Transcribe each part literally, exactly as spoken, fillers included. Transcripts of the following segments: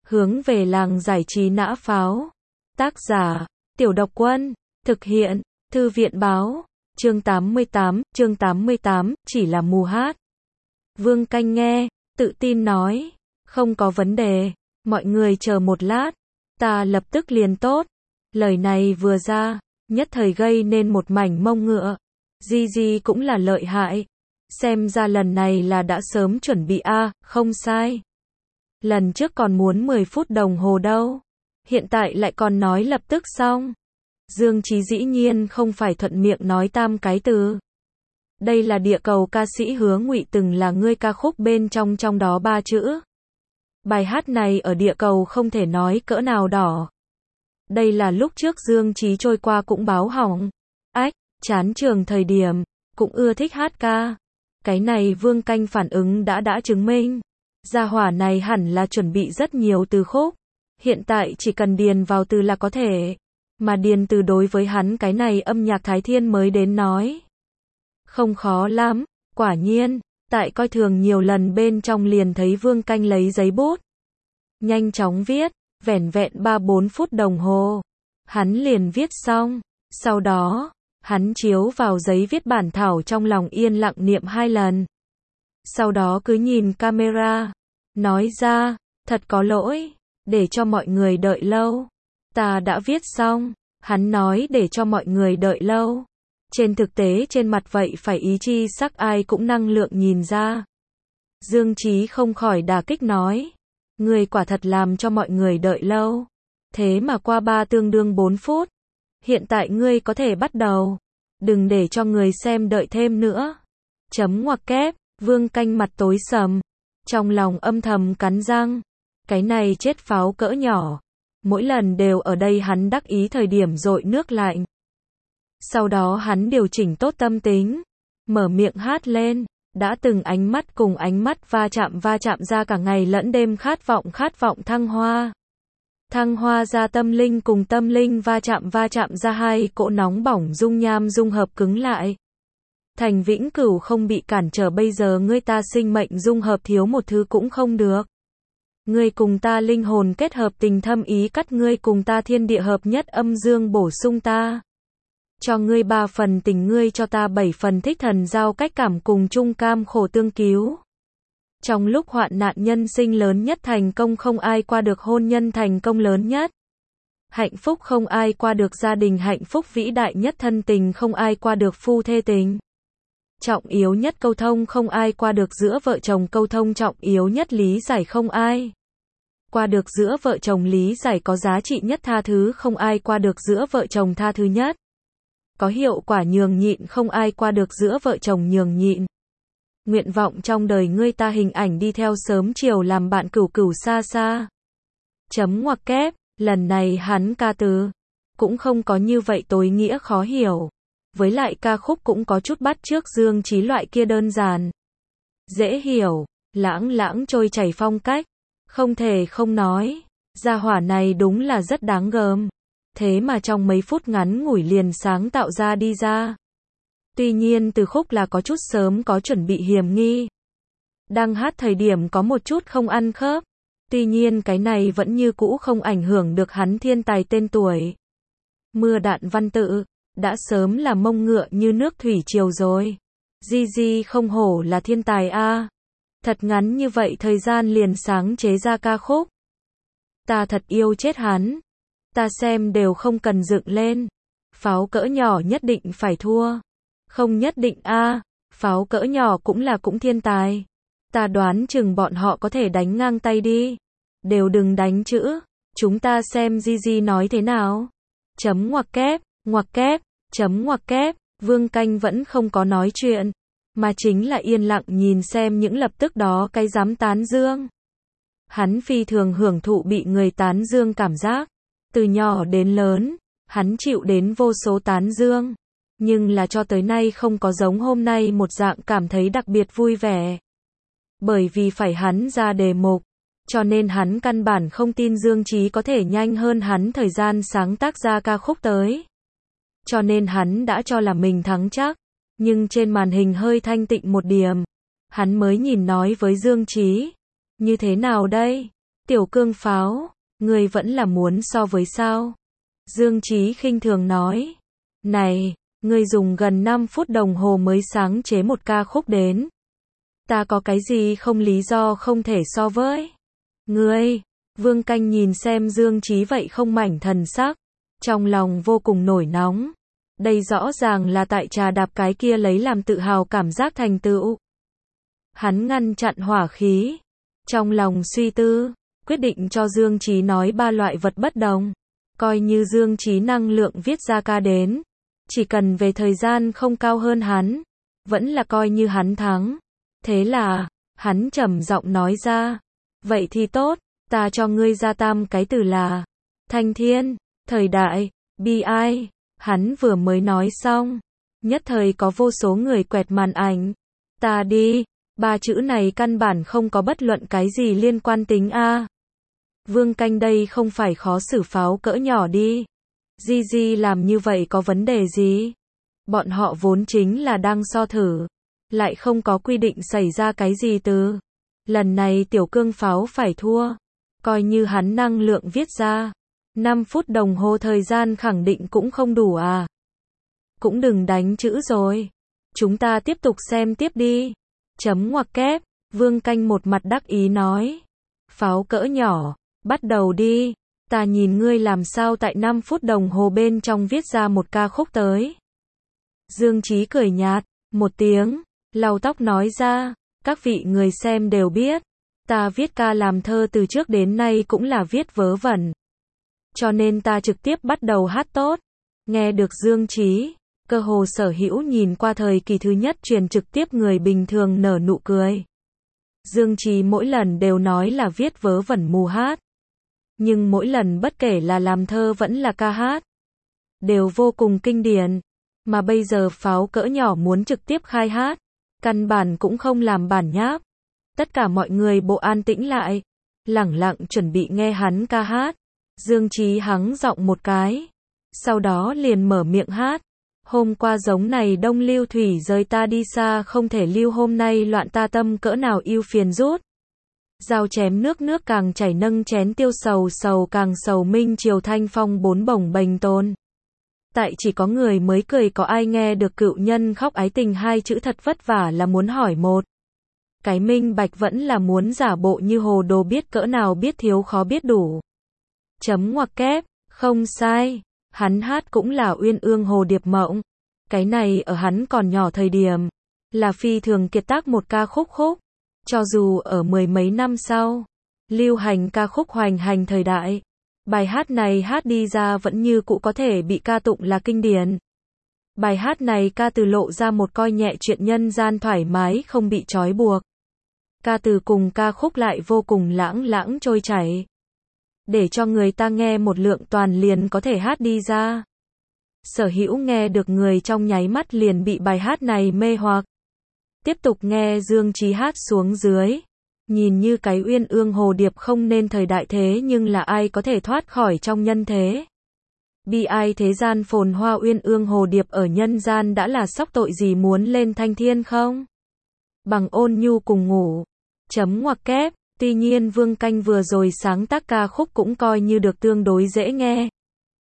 Hướng về làng giải trí nã pháo. Tác giả, Tiểu Độc Quân. Thực hiện, Thư viện báo. Chương tám mươi tám, chương tám mươi tám, chỉ là mù hát. Vương Canh nghe, tự tin nói. Không có vấn đề, mọi người chờ một lát. Ta lập tức liền tốt. Lời này vừa ra, nhất thời gây nên một mảnh mông ngựa. Di Di cũng là lợi hại. Xem ra lần này là đã sớm chuẩn bị a, à, không sai. Lần trước còn muốn mười phút đồng hồ đâu. Hiện tại lại còn nói lập tức xong. Dương Chí dĩ nhiên không phải thuận miệng nói tam cái từ. Đây là địa cầu ca sĩ Hứa Ngụy từng là ngươi ca khúc bên trong trong đó ba chữ. Bài hát này ở địa cầu không thể nói cỡ nào đỏ. Đây là lúc trước Dương Chí trôi qua cũng báo hỏng. Ách, chán trường thời điểm, cũng ưa thích hát ca. Cái này Vương Canh phản ứng đã đã chứng minh. Gia hỏa này hẳn là chuẩn bị rất nhiều từ khúc. Hiện tại chỉ cần điền vào từ là có thể. Mà điền từ đối với hắn cái này âm nhạc thái thiên mới đến nói. Không khó lắm, quả nhiên, tại coi thường nhiều lần bên trong liền thấy Vương Canh lấy giấy bút. Nhanh chóng viết, vẻn vẹn ba bốn phút đồng hồ. Hắn liền viết xong, sau đó, hắn chiếu vào giấy viết bản thảo trong lòng yên lặng niệm hai lần. Sau đó cứ nhìn camera, nói ra, thật có lỗi, để cho mọi người đợi lâu. Ta đã viết xong, hắn nói để cho mọi người đợi lâu. Trên thực tế trên mặt vậy phải ý chi sắc ai cũng năng lượng nhìn ra. Dương Chí không khỏi đả kích nói. Người quả thật làm cho mọi người đợi lâu. Thế mà qua ba tương đương bốn phút. Hiện tại ngươi có thể bắt đầu. Đừng để cho người xem đợi thêm nữa. Chấm ngoặc kép, Vương Canh mặt tối sầm. Trong lòng âm thầm cắn răng. Cái này chết pháo cỡ nhỏ. Mỗi lần đều ở đây hắn đắc ý thời điểm dội nước lạnh. Sau đó hắn điều chỉnh tốt tâm tính. Mở miệng hát lên. Đã từng ánh mắt cùng ánh mắt va chạm va chạm ra cả ngày lẫn đêm khát vọng khát vọng thăng hoa. Thăng hoa ra tâm linh cùng tâm linh va chạm va chạm ra hai cỗ nóng bỏng dung nham dung hợp cứng lại. Thành vĩnh cửu không bị cản trở bây giờ ngươi ta sinh mệnh dung hợp thiếu một thứ cũng không được. Ngươi cùng ta linh hồn kết hợp tình thâm ý cắt ngươi cùng ta thiên địa hợp nhất âm dương bổ sung ta. Cho ngươi ba phần tình ngươi cho ta bảy phần thích thần giao cách cảm cùng chung cam khổ tương cứu. Trong lúc hoạn nạn nhân sinh lớn nhất thành công không ai qua được hôn nhân thành công lớn nhất. Hạnh phúc không ai qua được gia đình hạnh phúc vĩ đại nhất thân tình không ai qua được phu thê tình. Trọng yếu nhất câu thông không ai qua được giữa vợ chồng câu thông trọng yếu nhất lý giải không ai. Qua được giữa vợ chồng lý giải có giá trị nhất tha thứ không ai qua được giữa vợ chồng tha thứ nhất. Có hiệu quả nhường nhịn không ai qua được giữa vợ chồng nhường nhịn. Nguyện vọng trong đời ngươi ta hình ảnh đi theo sớm chiều làm bạn cửu cửu xa xa. Chấm ngoặc kép, lần này hắn ca từ. Cũng không có như vậy tối nghĩa khó hiểu. Với lại ca khúc cũng có chút bắt chước Dương Chí loại kia đơn giản. Dễ hiểu, lãng lãng trôi chảy phong cách. Không thể không nói. Gia hỏa này đúng là rất đáng gờm. Thế mà trong mấy phút ngắn ngủi liền sáng tạo ra đi ra. Tuy nhiên từ khúc là có chút sớm có chuẩn bị hiểm nghi. Đang hát thời điểm có một chút không ăn khớp. Tuy nhiên cái này vẫn như cũ không ảnh hưởng được hắn thiên tài tên tuổi. Mưa đạn văn tự, đã sớm là mông ngựa như nước thủy triều rồi. Di Di không hổ là thiên tài a. À. Thật ngắn như vậy thời gian liền sáng chế ra ca khúc. Ta thật yêu chết hắn. Ta xem đều không cần dựng lên. Pháo cỡ nhỏ nhất định phải thua. Không nhất định a, à, pháo cỡ nhỏ cũng là cũng thiên tài. Ta đoán chừng bọn họ có thể đánh ngang tay đi. Đều đừng đánh chữ. Chúng ta xem Di Di nói thế nào. Chấm ngoặc kép, ngoặc kép, chấm ngoặc kép. Vương Canh vẫn không có nói chuyện. Mà chính là yên lặng nhìn xem những lập tức đó cái dám tán dương. Hắn phi thường hưởng thụ bị người tán dương cảm giác. Từ nhỏ đến lớn, hắn chịu đến vô số tán dương. Nhưng là cho tới nay không có giống hôm nay một dạng cảm thấy đặc biệt vui vẻ. Bởi vì phải hắn ra đề mục. Cho nên hắn căn bản không tin Dương Chí có thể nhanh hơn hắn thời gian sáng tác ra ca khúc tới. Cho nên hắn đã cho là mình thắng chắc. Nhưng trên màn hình hơi thanh tịnh một điểm. Hắn mới nhìn nói với Dương Chí. Như thế nào đây? Tiểu cương pháo, ngươi vẫn là muốn so với sao? Dương Chí khinh thường nói. Này, ngươi dùng gần năm phút đồng hồ mới sáng chế một ca khúc đến. Ta có cái gì không lý do không thể so với? Ngươi, Vương Canh nhìn xem Dương Chí vậy không mảnh thần sắc, trong lòng vô cùng nổi nóng. Đây rõ ràng là tại trà đạp cái kia lấy làm tự hào cảm giác thành tựu. Hắn ngăn chặn hỏa khí, trong lòng suy tư, quyết định cho Dương Chí nói ba loại vật bất đồng. Coi như Dương Chí năng lượng viết ra ca đến, chỉ cần về thời gian không cao hơn hắn, vẫn là coi như hắn thắng. Thế là, hắn trầm giọng nói ra, vậy thì tốt, ta cho ngươi ra tam cái từ là thanh thiên, thời đại, bi ai. Hắn vừa mới nói xong, nhất thời có vô số người quẹt màn ảnh. Ta đi, ba chữ này căn bản không có bất luận cái gì liên quan tính a. Vương Canh đây không phải khó xử pháo cỡ nhỏ đi. Di Di làm như vậy có vấn đề gì? Bọn họ vốn chính là đang so thử, lại không có quy định xảy ra cái gì từ. Lần này tiểu cương pháo phải thua, coi như hắn năng lượng viết ra, năm phút đồng hồ thời gian khẳng định cũng không đủ à. Cũng đừng đánh chữ rồi. Chúng ta tiếp tục xem tiếp đi. Chấm ngoặc kép, Vương Canh một mặt đắc ý nói. Pháo cỡ nhỏ, bắt đầu đi. Ta nhìn ngươi làm sao tại năm phút đồng hồ bên trong viết ra một ca khúc tới. Dương Chí cười nhạt, một tiếng, lau tóc nói ra, các vị người xem đều biết, ta viết ca làm thơ từ trước đến nay cũng là viết vớ vẩn. Cho nên ta trực tiếp bắt đầu hát tốt. Nghe được Dương Chí, cơ hồ sở hữu nhìn qua thời kỳ thứ nhất truyền trực tiếp người bình thường nở nụ cười. Dương Chí mỗi lần đều nói là viết vớ vẩn mù hát. Nhưng mỗi lần bất kể là làm thơ vẫn là ca hát, đều vô cùng kinh điển. Mà bây giờ pháo cỡ nhỏ muốn trực tiếp khai hát, căn bản cũng không làm bản nháp. Tất cả mọi người bộ an tĩnh lại, lẳng lặng chuẩn bị nghe hắn ca hát. Dương Chí hắng giọng một cái, sau đó liền mở miệng hát. Hôm qua giống này đông lưu thủy rời ta đi xa không thể lưu hôm nay loạn ta tâm cỡ nào yêu phiền rút. Dao chém nước nước càng chảy nâng chén tiêu sầu sầu càng sầu minh chiều thanh phong bốn bổng bềnh tôn. Tại chỉ có người mới cười có ai nghe được cựu nhân khóc ái tình hai chữ thật vất vả là muốn hỏi một. Cái minh bạch vẫn là muốn giả bộ như hồ đồ biết cỡ nào biết thiếu khó biết đủ. Chấm ngoặc kép, không sai, hắn hát cũng là uyên ương hồ điệp mộng. Cái này ở hắn còn nhỏ thời điểm, là phi thường kiệt tác một ca khúc khúc. Cho dù ở mười mấy năm sau, lưu hành ca khúc hoành hành thời đại, bài hát này hát đi ra vẫn như cũ có thể bị ca tụng là kinh điển. Bài hát này ca từ lộ ra một coi nhẹ chuyện nhân gian thoải mái không bị trói buộc. Ca từ cùng ca khúc lại vô cùng lãng lãng trôi chảy. Để cho người ta nghe một lượng toàn liền có thể hát đi ra. Sở hữu nghe được người trong nháy mắt liền bị bài hát này mê hoặc. Tiếp tục nghe Dương Chí hát xuống dưới. Nhìn như cái uyên ương hồ điệp không nên thời đại thế nhưng là ai có thể thoát khỏi trong nhân thế. Bi ai thế gian phồn hoa uyên ương hồ điệp ở nhân gian đã là sóc tội gì muốn lên thanh thiên không? Bằng ôn nhu cùng ngủ. Chấm ngoặc kép, tuy nhiên Vương Canh vừa rồi sáng tác ca khúc cũng coi như được tương đối dễ nghe.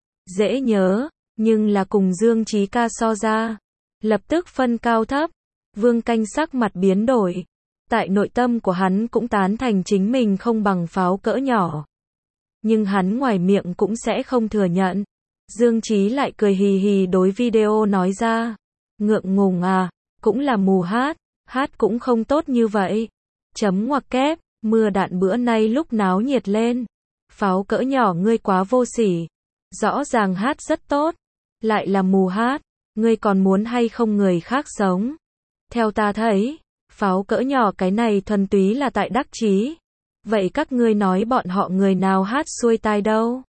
Dễ nhớ, nhưng là cùng Dương Chí ca so ra. Lập tức phân cao thấp. Vương Canh sắc mặt biến đổi. Tại nội tâm của hắn cũng tán thành chính mình không bằng pháo cỡ nhỏ. Nhưng hắn ngoài miệng cũng sẽ không thừa nhận. Dương Chí lại cười hì hì đối video nói ra. Ngượng ngùng à, cũng là mù hát, hát cũng không tốt như vậy. Chấm ngoặc kép, mưa đạn bữa nay lúc náo nhiệt lên. Pháo cỡ nhỏ ngươi quá vô sỉ. Rõ ràng hát rất tốt, lại là mù hát, ngươi còn muốn hay không người khác sống. Theo ta thấy, pháo cỡ nhỏ cái này thuần túy là tại đắc chí. Vậy các ngươi nói bọn họ người nào hát xuôi tai đâu?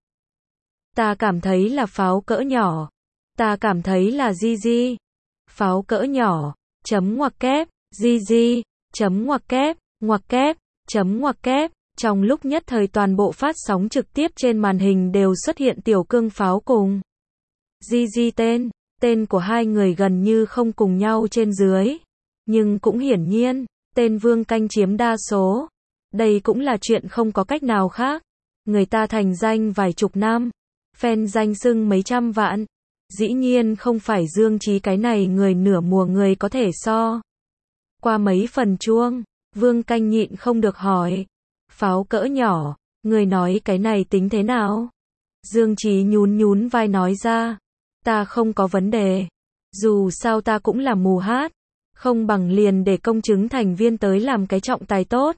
Ta cảm thấy là pháo cỡ nhỏ. Ta cảm thấy là Di Di. Pháo cỡ nhỏ, chấm ngoặc kép, Di Di, chấm ngoặc kép, ngoặc kép, chấm ngoặc kép. Trong lúc nhất thời toàn bộ phát sóng trực tiếp trên màn hình đều xuất hiện tiểu cương pháo cùng Di Di tên. Tên của hai người gần như không cùng nhau trên dưới. Nhưng cũng hiển nhiên, tên Vương Canh chiếm đa số. Đây cũng là chuyện không có cách nào khác. Người ta thành danh vài chục năm, fan danh xưng mấy trăm vạn. Dĩ nhiên không phải Dương Chí cái này người nửa mùa người có thể so. Qua mấy phần chuông, Vương Canh nhịn không được hỏi. Pháo cỡ nhỏ, người nói cái này tính thế nào? Dương Chí nhún nhún vai nói ra. Ta không có vấn đề. Dù sao ta cũng là mù hát. Không bằng liền để công chứng thành viên tới làm cái trọng tài tốt.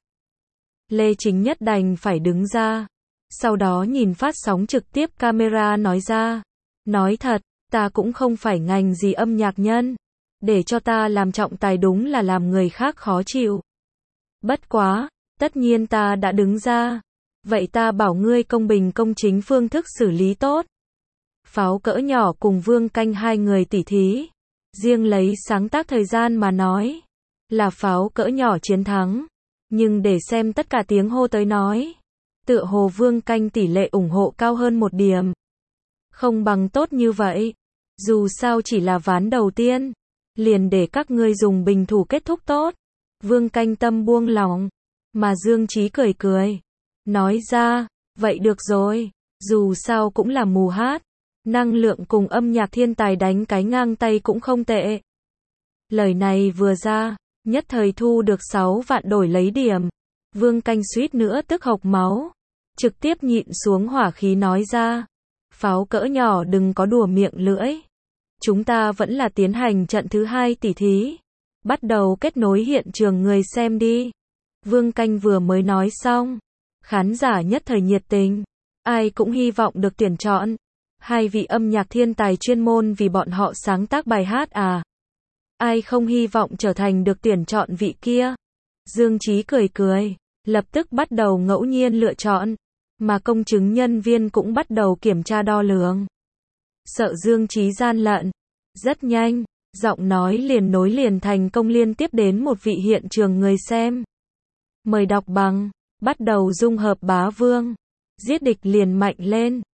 Lê Chính Nhất đành phải đứng ra. Sau đó nhìn phát sóng trực tiếp camera nói ra. Nói thật, ta cũng không phải ngành gì âm nhạc nhân. Để cho ta làm trọng tài đúng là làm người khác khó chịu. Bất quá, tất nhiên ta đã đứng ra. Vậy ta bảo ngươi công bình công chính phương thức xử lý tốt. Pháo cỡ nhỏ cùng Vương Canh hai người tỉ thí. Riêng lấy sáng tác thời gian mà nói. Là pháo cỡ nhỏ chiến thắng. Nhưng để xem tất cả tiếng hô tới nói. Tựa hồ Vương Canh tỷ lệ ủng hộ cao hơn một điểm. Không bằng tốt như vậy. Dù sao chỉ là ván đầu tiên. Liền để các ngươi dùng bình thủ kết thúc tốt. Vương Canh tâm buông lỏng. Mà Dương Chí cười cười. Nói ra, vậy được rồi. Dù sao cũng là mù hát. Năng lượng cùng âm nhạc thiên tài đánh cái ngang tay cũng không tệ. Lời này vừa ra, nhất thời thu được sáu vạn đổi lấy điểm. Vương Canh suýt nữa tức hộc máu. Trực tiếp nhịn xuống hỏa khí nói ra. Pháo cỡ nhỏ đừng có đùa miệng lưỡi. Chúng ta vẫn là tiến hành trận thứ hai tỉ thí. Bắt đầu kết nối hiện trường người xem đi. Vương Canh vừa mới nói xong. Khán giả nhất thời nhiệt tình. Ai cũng hy vọng được tuyển chọn. Hai vị âm nhạc thiên tài chuyên môn vì bọn họ sáng tác bài hát à. Ai không hy vọng trở thành được tuyển chọn vị kia. Dương Chí cười cười. Lập tức bắt đầu ngẫu nhiên lựa chọn. Mà công chứng nhân viên cũng bắt đầu kiểm tra đo lường. Sợ Dương Chí gian lận. Rất nhanh, giọng nói liền nối liền thành công liên tiếp đến một vị hiện trường người xem. Mời đọc bằng. Bắt đầu dung hợp bá vương. Giết địch liền mạnh lên.